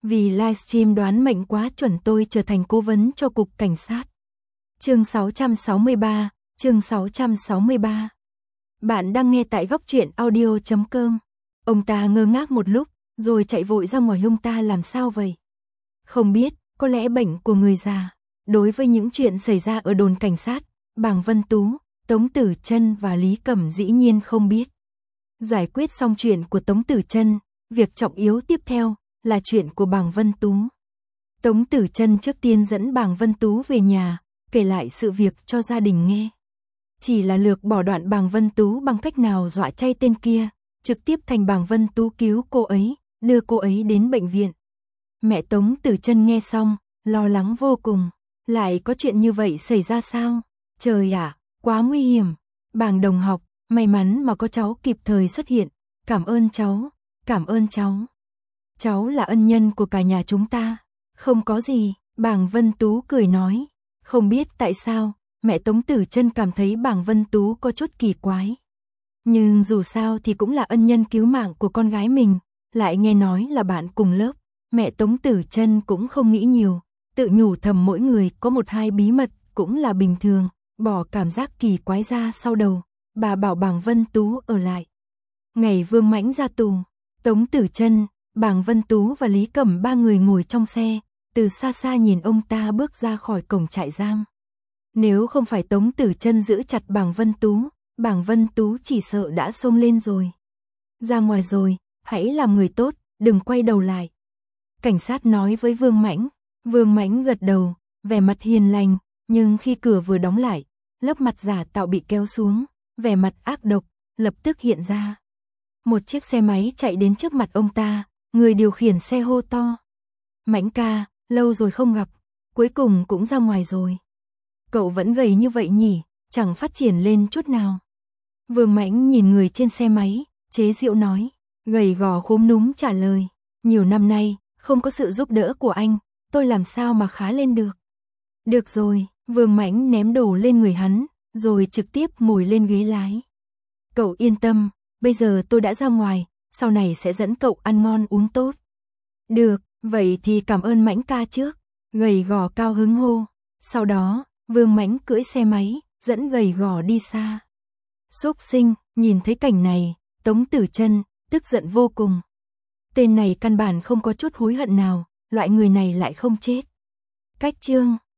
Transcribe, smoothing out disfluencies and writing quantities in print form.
Vì livestream đoán mệnh quá chuẩn tôi trở thành cố vấn cho cục cảnh sát. Chương 663, chương 663. Bạn đang nghe tại góc truyện audio.com. Ông ta ngơ ngác một lúc, rồi chạy vội ra ngoài. Ông ta làm sao vậy? Không biết, có lẽ bệnh của người già. Đối với những chuyện xảy ra ở đồn cảnh sát, Bàng Vân Tú, Tống Tử Trân và Lý Cẩm dĩ nhiên không biết. Giải quyết xong chuyện của Tống Tử Trân, việc trọng yếu tiếp theo là chuyện của Bàng Vân Tú. Tống Tử Trân trước tiên dẫn Bàng Vân Tú về nhà, kể lại sự việc cho gia đình nghe. Chỉ là lược bỏ đoạn Bàng Vân Tú bằng cách nào dọa chay tên kia, trực tiếp thành Bàng Vân Tú cứu cô ấy, đưa cô ấy đến bệnh viện. Mẹ Tống Tử Trân nghe xong, lo lắng vô cùng. Lại có chuyện như vậy xảy ra sao? Trời ạ, quá nguy hiểm. Bàng đồng học, may mắn mà có cháu kịp thời xuất hiện. Cảm ơn cháu, cảm ơn cháu. Cháu là ân nhân của cả nhà chúng ta. Không có gì, Bàng Vân Tú cười nói. Không biết tại sao, mẹ Tống Tử Trân cảm thấy Bàng Vân Tú có chút kỳ quái. Nhưng dù sao thì cũng là ân nhân cứu mạng của con gái mình, lại nghe nói là bạn cùng lớp. Mẹ Tống Tử Trân cũng không nghĩ nhiều, tự nhủ thầm mỗi người có một hai bí mật cũng là bình thường, bỏ cảm giác kỳ quái ra sau đầu. Bà bảo Bàng Vân Tú ở lại. Ngày Vương Mãnh ra tù, Tống Tử Trân, Bàng Vân Tú và Lý Cẩm ba người ngồi trong xe, từ xa xa nhìn ông ta bước ra khỏi cổng trại giam. Nếu không phải Tống Tử Trân giữ chặt Bàng Vân Tú chỉ sợ đã xông lên rồi. Ra ngoài rồi, hãy làm người tốt, đừng quay đầu lại. Cảnh sát nói với Vương Mãnh. Vương Mãnh gật đầu, vẻ mặt hiền lành, nhưng khi cửa vừa đóng lại, lớp mặt giả tạo bị kéo xuống, vẻ mặt ác độc lập tức hiện ra. Một chiếc xe máy chạy đến trước mặt ông ta, người điều khiển xe hô to. Mãnh ca, lâu rồi không gặp, cuối cùng cũng ra ngoài rồi. Cậu vẫn gầy như vậy nhỉ, chẳng phát triển lên chút nào. Vương Mãnh nhìn người trên xe máy, chế giễu nói. Gầy gò khúm núm trả lời. Nhiều năm nay, không có sự giúp đỡ của anh, tôi làm sao mà khá lên được. Được rồi, Vương Mãnh ném đồ lên người hắn, rồi trực tiếp ngồi lên ghế lái. Cậu yên tâm, bây giờ tôi đã ra ngoài, sau này sẽ dẫn cậu ăn ngon uống tốt. Được, vậy thì cảm ơn Mãnh ca trước. Gầy gò cao hứng hô. Sau đó, Vương Mãnh cưỡi xe máy, dẫn gầy gò đi xa. Xúc sinh, nhìn thấy cảnh này, Tống Tử Trân tức giận vô cùng. Tên này căn bản không có chút hối hận nào, loại người này lại không chết. Cách chương